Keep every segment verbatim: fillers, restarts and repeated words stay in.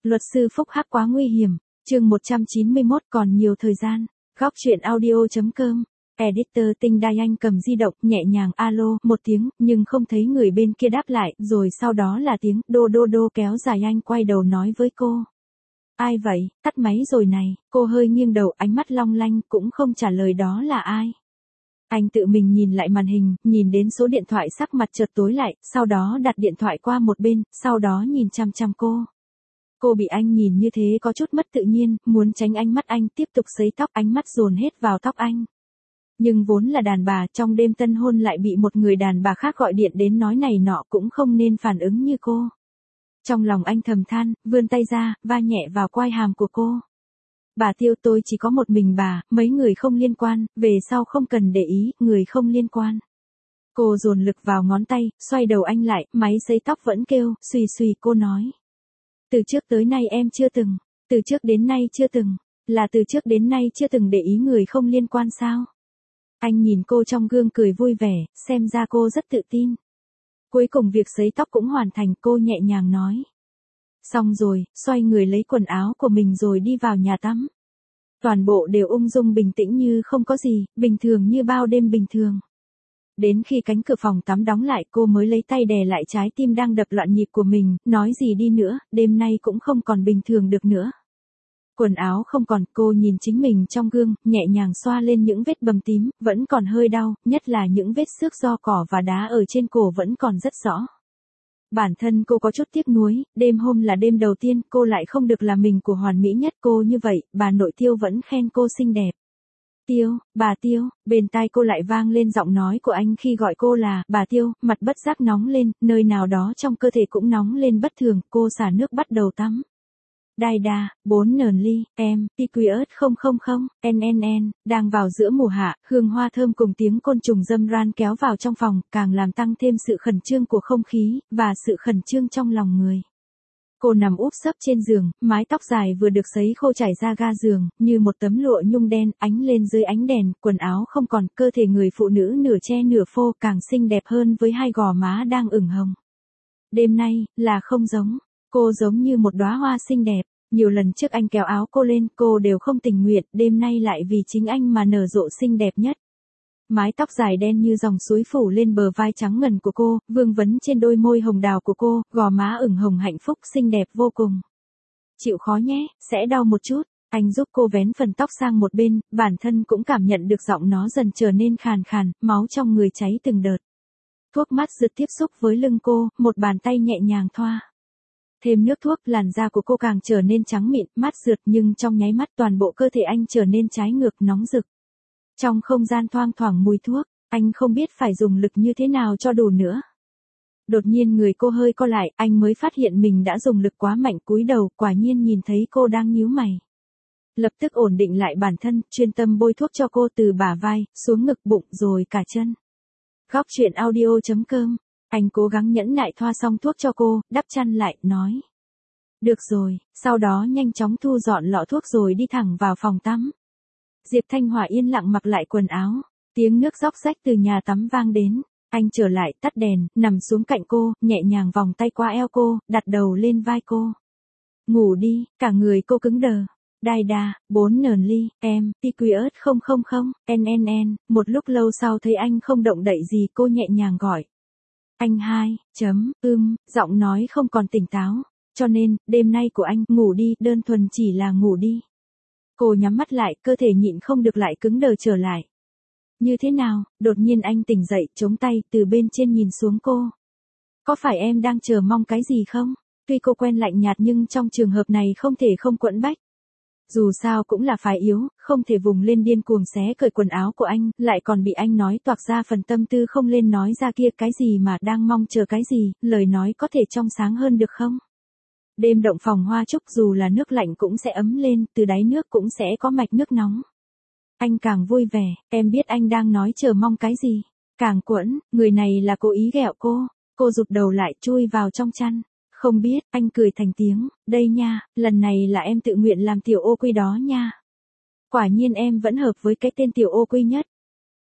Luật sư phúc hắc quá nguy hiểm. Chương một trăm chín mươi mốt còn nhiều thời gian. Góc truyện audio.com. Editor Tinh Đai Anh cầm di động, nhẹ nhàng alo một tiếng, nhưng không thấy người bên kia đáp lại, rồi sau đó là tiếng đô đô đô kéo dài. Anh quay đầu nói với cô. Ai vậy, tắt máy rồi này. Cô hơi nghiêng đầu, ánh mắt long lanh, cũng không trả lời đó là ai. Anh tự mình nhìn lại màn hình, nhìn đến số điện thoại, sắc mặt chợt tối lại, sau đó đặt điện thoại qua một bên, sau đó nhìn chăm chăm cô. Cô bị anh nhìn như thế có chút mất tự nhiên, muốn tránh ánh mắt anh, tiếp tục sấy tóc, ánh mắt dồn hết vào tóc anh. Nhưng vốn là đàn bà, trong đêm tân hôn lại bị một người đàn bà khác gọi điện đến nói này nọ, cũng không nên phản ứng như cô. Trong lòng anh thầm than, vươn tay ra, va nhẹ vào quai hàm của cô. Bà Tiêu, tôi chỉ có một mình bà, mấy người không liên quan, về sau không cần để ý, người không liên quan. Cô dồn lực vào ngón tay, xoay đầu anh lại, máy sấy tóc vẫn kêu, xùy xùy. Cô nói. Từ trước tới nay em chưa từng, từ trước đến nay chưa từng, là từ trước đến nay chưa từng để ý người không liên quan sao? Anh nhìn cô trong gương cười vui vẻ, xem ra cô rất tự tin. Cuối cùng việc sấy tóc cũng hoàn thành, cô nhẹ nhàng nói. Xong rồi, xoay người lấy quần áo của mình rồi đi vào nhà tắm. Toàn bộ đều ung dung bình tĩnh như không có gì, bình thường như bao đêm bình thường. Đến khi cánh cửa phòng tắm đóng lại, cô mới lấy tay đè lại trái tim đang đập loạn nhịp của mình, nói gì đi nữa, đêm nay cũng không còn bình thường được nữa. Quần áo không còn, cô nhìn chính mình trong gương, nhẹ nhàng xoa lên những vết bầm tím, vẫn còn hơi đau, nhất là những vết xước do cỏ và đá ở trên cổ vẫn còn rất rõ. Bản thân cô có chút tiếc nuối, đêm hôm là đêm đầu tiên, cô lại không được là mình của hoàn mỹ nhất. Cô như vậy, bà nội Tiêu vẫn khen cô xinh đẹp. Tiêu, bà Tiêu, bên tai cô lại vang lên giọng nói của anh khi gọi cô là bà Tiêu, mặt bất giác nóng lên, nơi nào đó trong cơ thể cũng nóng lên bất thường, cô xả nước bắt đầu tắm. Đai đa, bốn nờn ly, em, Tiquius không không không, nnn, đang vào giữa mùa hạ, hương hoa thơm cùng tiếng côn trùng râm ran kéo vào trong phòng, càng làm tăng thêm sự khẩn trương của không khí, và sự khẩn trương trong lòng người. Cô nằm úp sấp trên giường, mái tóc dài vừa được sấy khô trải ra ga giường, như một tấm lụa nhung đen, ánh lên dưới ánh đèn, quần áo không còn, cơ thể người phụ nữ nửa che nửa phô, càng xinh đẹp hơn với hai gò má đang ửng hồng. Đêm nay, là không giống. Cô giống như một đóa hoa xinh đẹp, nhiều lần trước anh kéo áo cô lên, cô đều không tình nguyện, đêm nay lại vì chính anh mà nở rộ xinh đẹp nhất. Mái tóc dài đen như dòng suối phủ lên bờ vai trắng ngần của cô, vương vấn trên đôi môi hồng đào của cô, gò má ửng hồng hạnh phúc xinh đẹp vô cùng. Chịu khó nhé, sẽ đau một chút. Anh giúp cô vén phần tóc sang một bên, bản thân cũng cảm nhận được giọng nó dần trở nên khàn khàn, máu trong người cháy từng đợt. Thuốc mát rực tiếp xúc với lưng cô, một bàn tay nhẹ nhàng thoa. Thêm nước thuốc, làn da của cô càng trở nên trắng mịn, mát rượt, nhưng trong nháy mắt toàn bộ cơ thể anh trở nên trái ngược, nóng rực. Trong không gian thoang thoảng mùi thuốc, anh không biết phải dùng lực như thế nào cho đủ nữa. Đột nhiên người cô hơi co lại, anh mới phát hiện mình đã dùng lực quá mạnh, cúi đầu, quả nhiên nhìn thấy cô đang nhíu mày. Lập tức ổn định lại bản thân, chuyên tâm bôi thuốc cho cô từ bả vai, xuống ngực, bụng, rồi cả chân. Góc truyện audio.com. Anh cố gắng nhẫn nại thoa xong thuốc cho cô, đắp chăn lại, nói. Được rồi, sau đó nhanh chóng thu dọn lọ thuốc rồi đi thẳng vào phòng tắm. Diệp Thanh Hòa yên lặng mặc lại quần áo, tiếng nước róc rách từ nhà tắm vang đến. Anh trở lại, tắt đèn, nằm xuống cạnh cô, nhẹ nhàng vòng tay qua eo cô, đặt đầu lên vai cô. Ngủ đi, cả người cô cứng đờ. Đai đa, bốn nờn ly, em, Tiquius không không không, nnn, một lúc lâu sau thấy anh không động đậy gì, cô nhẹ nhàng gọi. Anh hai, chấm, ưm, giọng nói không còn tỉnh táo, cho nên, đêm nay của anh, ngủ đi, đơn thuần chỉ là ngủ đi. Cô nhắm mắt lại, cơ thể nhịn không được lại cứng đờ trở lại. Như thế nào, đột nhiên anh tỉnh dậy, chống tay, từ bên trên nhìn xuống cô. Có phải em đang chờ mong cái gì không? Tuy cô quen lạnh nhạt nhưng trong trường hợp này không thể không quẫn bách. Dù sao cũng là phái yếu, không thể vùng lên điên cuồng xé cởi quần áo của anh, lại còn bị anh nói toạc ra phần tâm tư không lên nói ra kia, cái gì mà đang mong chờ cái gì, lời nói có thể trong sáng hơn được không? Đêm động phòng hoa trúc, dù là nước lạnh cũng sẽ ấm lên, từ đáy nước cũng sẽ có mạch nước nóng. Anh càng vui vẻ, em biết anh đang nói chờ mong cái gì. Càng quẫn, người này là cố ý ghẹo cô. Cô rụt đầu lại, chui vào trong chăn. Không biết, anh cười thành tiếng, đây nha, lần này là em tự nguyện làm tiểu ô quy đó nha. Quả nhiên em vẫn hợp với cái tên tiểu ô quy nhất.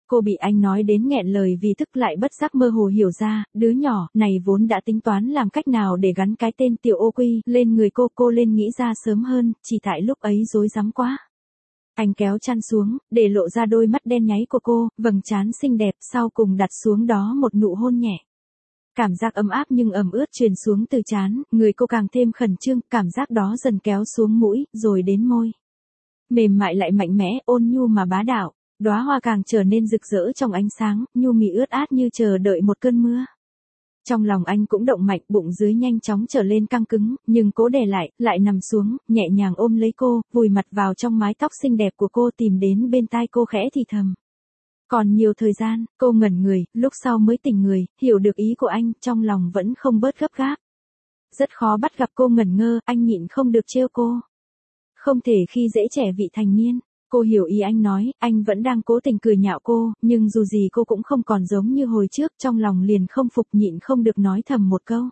Cô bị anh nói đến nghẹn lời vì tức lại bất giác mơ hồ hiểu ra, đứa nhỏ này vốn đã tính toán làm cách nào để gắn cái tên Tiểu Ô Quy lên người cô, cô lên nghĩ ra sớm hơn, chỉ tại lúc ấy rối rắm quá. Anh kéo chăn xuống, để lộ ra đôi mắt đen nháy của cô, vầng trán xinh đẹp, sau cùng đặt xuống đó một nụ hôn nhẹ. Cảm giác ấm áp nhưng ẩm ướt truyền xuống từ trán, người cô càng thêm khẩn trương, cảm giác đó dần kéo xuống mũi, rồi đến môi. Mềm mại lại mạnh mẽ, ôn nhu mà bá đạo. Đóa hoa càng trở nên rực rỡ trong ánh sáng, nhu mì ướt át như chờ đợi một cơn mưa. Trong lòng anh cũng động mạnh, bụng dưới nhanh chóng trở lên căng cứng, nhưng cố đè lại, lại nằm xuống, nhẹ nhàng ôm lấy cô, vùi mặt vào trong mái tóc xinh đẹp của cô, tìm đến bên tai cô khẽ thì thầm. Còn nhiều thời gian, cô ngẩn người, lúc sau mới tỉnh người, hiểu được ý của anh, trong lòng vẫn không bớt gấp gáp. Rất khó bắt gặp cô ngẩn ngơ, anh nhịn không được trêu cô. Không thể khi dễ trẻ vị thành niên. Cô hiểu ý anh nói, anh vẫn đang cố tình cười nhạo cô, nhưng dù gì cô cũng không còn giống như hồi trước, trong lòng liền không phục, nhịn không được nói thầm một câu.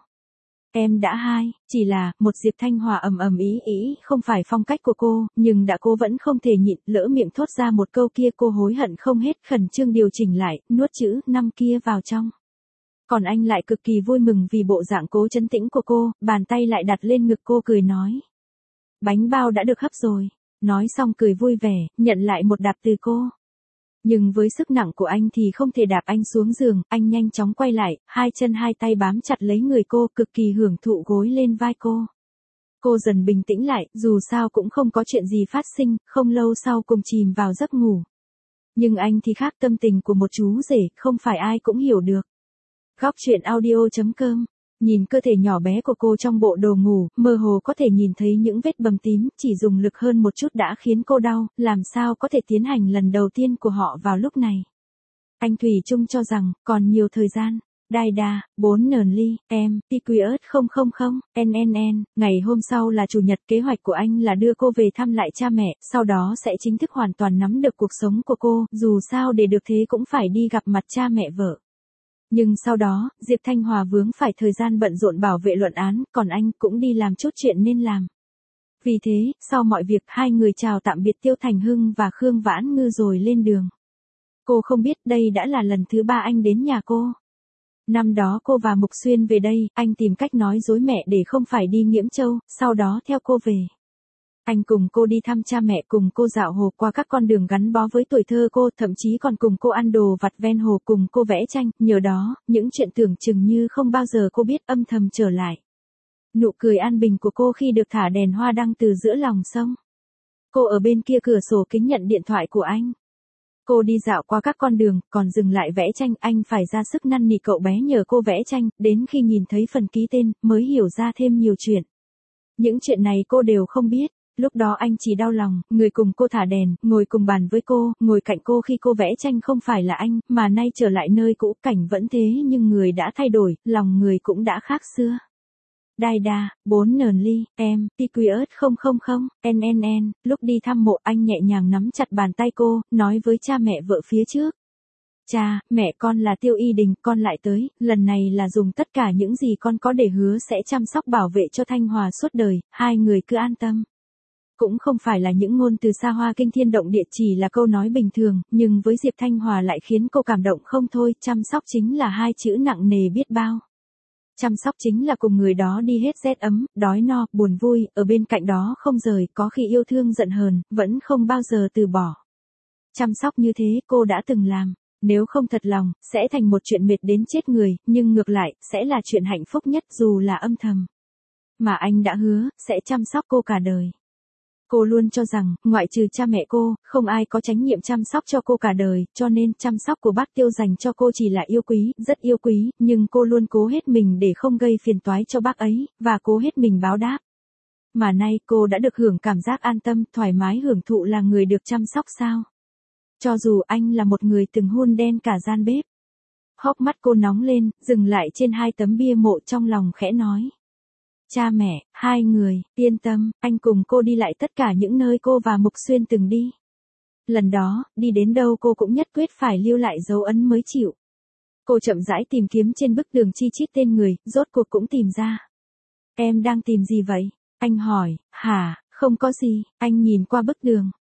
Em đã hai, chỉ là, một Diệp Thanh Hòa ầm ầm ý ý, không phải phong cách của cô, nhưng đã cô vẫn không thể nhịn, lỡ miệng thốt ra một câu kia, cô hối hận không hết, khẩn trương điều chỉnh lại, nuốt chữ năm kia vào trong. Còn anh lại cực kỳ vui mừng vì bộ dạng cố trấn tĩnh của cô, bàn tay lại đặt lên ngực cô cười nói. Bánh bao đã được hấp rồi. Nói xong cười vui vẻ, nhận lại một đạp từ cô. Nhưng với sức nặng của anh thì không thể đạp anh xuống giường, anh nhanh chóng quay lại, hai chân hai tay bám chặt lấy người cô, cực kỳ hưởng thụ gối lên vai cô. Cô dần bình tĩnh lại, dù sao cũng không có chuyện gì phát sinh, không lâu sau cùng chìm vào giấc ngủ. Nhưng anh thì khác, tâm tình của một chú rể, không phải ai cũng hiểu được. Góc truyện audio chấm com. Nhìn cơ thể nhỏ bé của cô trong bộ đồ ngủ, mơ hồ có thể nhìn thấy những vết bầm tím, chỉ dùng lực hơn một chút đã khiến cô đau, làm sao có thể tiến hành lần đầu tiên của họ vào lúc này. Anh Thủy Chung cho rằng, còn nhiều thời gian. Đai đa, bốn nờn ly, em, Piquius không không không, en en en, ngày hôm sau là chủ nhật, kế hoạch của anh là đưa cô về thăm lại cha mẹ, sau đó sẽ chính thức hoàn toàn nắm được cuộc sống của cô, dù sao để được thế cũng phải đi gặp mặt cha mẹ vợ. Nhưng sau đó, Diệp Thanh Hòa vướng phải thời gian bận rộn bảo vệ luận án, còn anh cũng đi làm chút chuyện nên làm. Vì thế, sau mọi việc, hai người chào tạm biệt Tiêu Thành Hưng và Khương Vãn Ngư rồi lên đường. Cô không biết đây đã là lần thứ ba anh đến nhà cô. Năm đó cô và Mục Xuyên về đây, anh tìm cách nói dối mẹ để không phải đi Nghiễm Châu, sau đó theo cô về. Anh cùng cô đi thăm cha mẹ, cùng cô dạo hồ qua các con đường gắn bó với tuổi thơ cô, thậm chí còn cùng cô ăn đồ vặt ven hồ, cùng cô vẽ tranh, nhờ đó, những chuyện tưởng chừng như không bao giờ cô biết âm thầm trở lại. Nụ cười an bình của cô khi được thả đèn hoa đăng từ giữa lòng sông. Cô ở bên kia cửa sổ kính nhận điện thoại của anh. Cô đi dạo qua các con đường, còn dừng lại vẽ tranh, anh phải ra sức năn nỉ cậu bé nhờ cô vẽ tranh, đến khi nhìn thấy phần ký tên, mới hiểu ra thêm nhiều chuyện. Những chuyện này cô đều không biết. Lúc đó anh chỉ đau lòng, người cùng cô thả đèn, ngồi cùng bàn với cô, ngồi cạnh cô khi cô vẽ tranh không phải là anh, mà nay trở lại nơi cũ, cảnh vẫn thế nhưng người đã thay đổi, lòng người cũng đã khác xưa. Đai đa, bốn nờn ly, em, Piquius không không không, en en en, lúc đi thăm mộ anh nhẹ nhàng nắm chặt bàn tay cô, nói với cha mẹ vợ phía trước. Cha, mẹ con là Tiêu Y Đình, con lại tới, lần này là dùng tất cả những gì con có để hứa sẽ chăm sóc bảo vệ cho Thanh Hòa suốt đời, hai người cứ an tâm. Cũng không phải là những ngôn từ xa hoa kinh thiên động địa, chỉ là câu nói bình thường, nhưng với Diệp Thanh Hòa lại khiến cô cảm động không thôi, chăm sóc chính là hai chữ nặng nề biết bao. Chăm sóc chính là cùng người đó đi hết rét ấm, đói no, buồn vui, ở bên cạnh đó không rời, có khi yêu thương giận hờn, vẫn không bao giờ từ bỏ. Chăm sóc như thế cô đã từng làm, nếu không thật lòng, sẽ thành một chuyện mệt đến chết người, nhưng ngược lại, sẽ là chuyện hạnh phúc nhất dù là âm thầm. Mà anh đã hứa, sẽ chăm sóc cô cả đời. Cô luôn cho rằng, ngoại trừ cha mẹ cô, không ai có trách nhiệm chăm sóc cho cô cả đời, cho nên chăm sóc của bác Tiêu dành cho cô chỉ là yêu quý, rất yêu quý, nhưng cô luôn cố hết mình để không gây phiền toái cho bác ấy, và cố hết mình báo đáp. Mà nay cô đã được hưởng cảm giác an tâm, thoải mái hưởng thụ là người được chăm sóc sao. Cho dù anh là một người từng hun đen cả gian bếp. Hốc mắt cô nóng lên, dừng lại trên hai tấm bia mộ, trong lòng khẽ nói. Cha mẹ, hai người, yên tâm, anh cùng cô đi lại tất cả những nơi cô và Mục Xuyên từng đi. Lần đó, đi đến đâu cô cũng nhất quyết phải lưu lại dấu ấn mới chịu. Cô chậm rãi tìm kiếm trên bức tường chi chít tên người, rốt cuộc cũng tìm ra. Em đang tìm gì vậy? Anh hỏi, hả, không có gì, anh nhìn qua bức tường.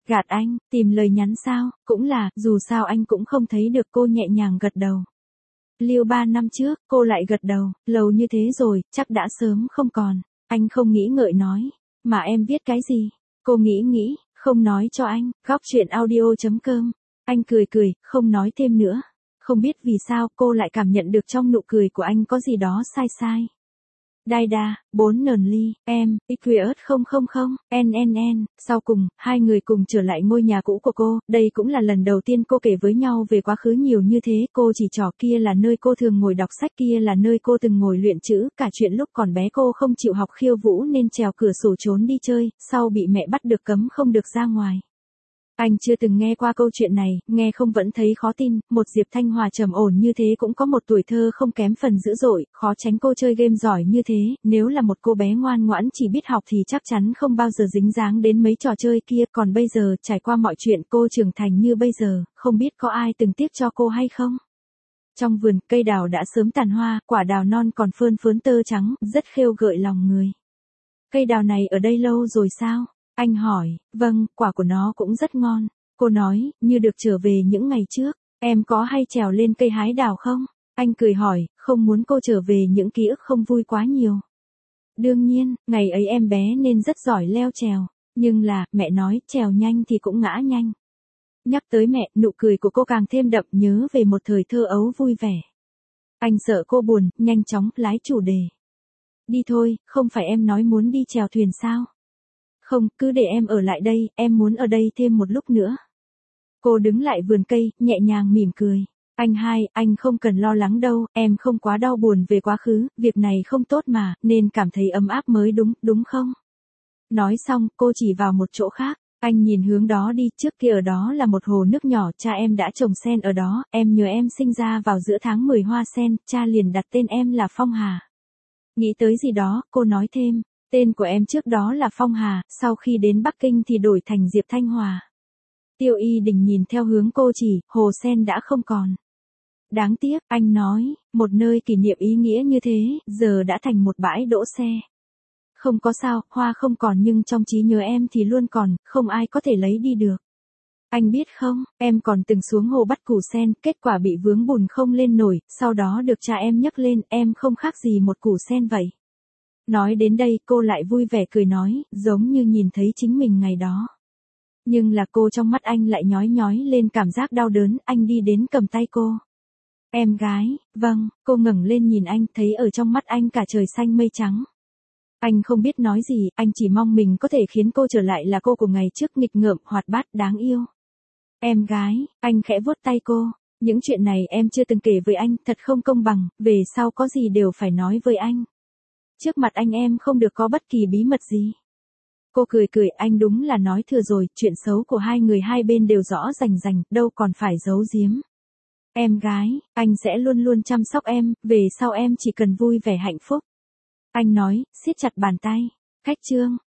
Gạt anh, tìm lời nhắn sao, cũng là, dù sao anh cũng không thấy được. Cô nhẹ nhàng gật đầu. Liêu ba năm trước, cô lại gật đầu, lâu như thế rồi, chắc đã sớm không còn. Anh không nghĩ ngợi nói, mà em biết cái gì? Cô nghĩ nghĩ, không nói cho anh. Góc chuyện audio chấm com. Anh cười cười, không nói thêm nữa. Không biết vì sao cô lại cảm nhận được trong nụ cười của anh có gì đó sai sai. Đai đa, bốn nờn ly, em, Iquiot không không không, n n n. Sau cùng, hai người cùng trở lại ngôi nhà cũ của cô. Đây cũng là lần đầu tiên cô kể với nhau về quá khứ nhiều như thế. Cô chỉ trỏ kia là nơi cô thường ngồi đọc sách, kia là nơi cô từng ngồi luyện chữ. Cả chuyện lúc còn bé cô không chịu học khiêu vũ nên trèo cửa sổ trốn đi chơi, sau bị mẹ bắt được cấm không được ra ngoài. Anh chưa từng nghe qua câu chuyện này, nghe không vẫn thấy khó tin. Một Diệp Thanh Hòa trầm ổn như thế cũng có một tuổi thơ không kém phần dữ dội, khó tránh cô chơi game giỏi như thế. Nếu là một cô bé ngoan ngoãn chỉ biết học thì chắc chắn không bao giờ dính dáng đến mấy trò chơi kia. Còn bây giờ, trải qua mọi chuyện, cô trưởng thành như bây giờ, không biết có ai từng tiếc cho cô hay không. Trong vườn, cây đào đã sớm tàn hoa, quả đào non còn phơn phớn tơ trắng, rất khêu gợi lòng người. Cây đào này ở đây lâu rồi sao? Anh hỏi. Vâng, quả của nó cũng rất ngon. Cô nói, như được trở về những ngày trước. Em có hay trèo lên cây hái đào không? Anh cười hỏi, không muốn cô trở về những ký ức không vui quá nhiều. Đương nhiên, ngày ấy em bé nên rất giỏi leo trèo. Nhưng là, mẹ nói, trèo nhanh thì cũng ngã nhanh. Nhắc tới mẹ, nụ cười của cô càng thêm đậm, nhớ về một thời thơ ấu vui vẻ. Anh sợ cô buồn, nhanh chóng, lái chủ đề. Đi thôi, không phải em nói muốn đi chèo thuyền sao? Không, cứ để em ở lại đây, em muốn ở đây thêm một lúc nữa. Cô đứng lại vườn cây, nhẹ nhàng mỉm cười. Anh hai, anh không cần lo lắng đâu, em không quá đau buồn về quá khứ, việc này không tốt mà, nên cảm thấy ấm áp mới đúng, đúng không? Nói xong, cô chỉ vào một chỗ khác. Anh nhìn hướng đó đi, trước kia ở đó là một hồ nước nhỏ, cha em đã trồng sen ở đó, em nhớ em sinh ra vào giữa tháng mười hoa sen, cha liền đặt tên em là Phong Hà. Nghĩ tới gì đó, cô nói thêm. Tên của em trước đó là Phong Hà, sau khi đến Bắc Kinh thì đổi thành Diệp Thanh Hòa. Tiêu Y Đình nhìn theo hướng cô chỉ, hồ sen đã không còn. Đáng tiếc, anh nói, một nơi kỷ niệm ý nghĩa như thế, giờ đã thành một bãi đỗ xe. Không có sao, hoa không còn nhưng trong trí nhớ em thì luôn còn, không ai có thể lấy đi được. Anh biết không, em còn từng xuống hồ bắt củ sen, kết quả bị vướng bùn không lên nổi, sau đó được cha em nhấc lên, em không khác gì một củ sen vậy. Nói đến đây, cô lại vui vẻ cười nói, giống như nhìn thấy chính mình ngày đó. Nhưng là cô trong mắt anh lại nhói nhói lên cảm giác đau đớn, anh đi đến cầm tay cô. Em gái, vâng, cô ngẩng lên nhìn anh, thấy ở trong mắt anh cả trời xanh mây trắng. Anh không biết nói gì, anh chỉ mong mình có thể khiến cô trở lại là cô của ngày trước, nghịch ngợm, hoạt bát, đáng yêu. Em gái, anh khẽ vuốt tay cô. Những chuyện này em chưa từng kể với anh, thật không công bằng, về sau có gì đều phải nói với anh. Trước mặt anh em không được có bất kỳ bí mật gì. Cô cười cười, anh đúng là nói thừa rồi, chuyện xấu của hai người hai bên đều rõ rành rành, đâu còn phải giấu giếm. Em gái, anh sẽ luôn luôn chăm sóc em, về sau em chỉ cần vui vẻ hạnh phúc. Anh nói, siết chặt bàn tay. Khách chương.